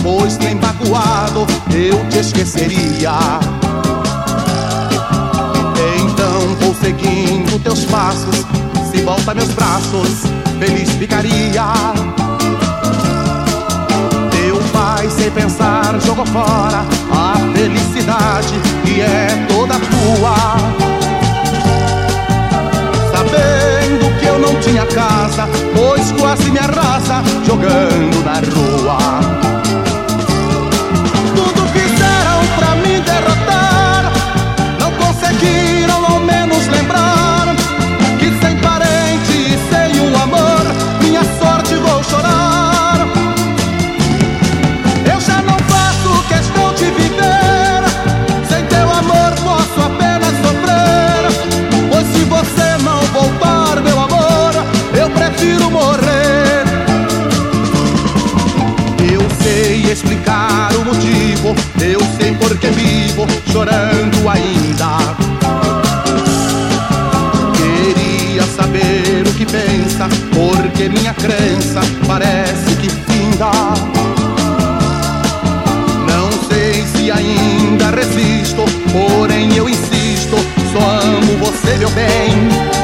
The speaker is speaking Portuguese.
pois nem magoado eu te esqueceria. Então vou seguindo teus passos, se volta meus braços, feliz ficaria. Teu pai, sem pensar, jogou fora a felicidade que é toda tua. Sabendo que eu não tinha casa, pois quase me arrasa jogando na rua. Tudo fizeram pra me derrotar, não conseguiram ao menos lembrar que sem parente e sem um amor, minha sorte vou chorar. Eu já não faço questão de viver, sem teu amor posso apenas sofrer, pois se você não voltar, meu amor, eu prefiro morrer. Eu sei explicar o motivo, eu sei porque vivo chorando ainda. Queria saber o que pensa, porque minha crença parece que finda. Não sei se ainda resisto, porém eu insisto, só amo você, meu bem.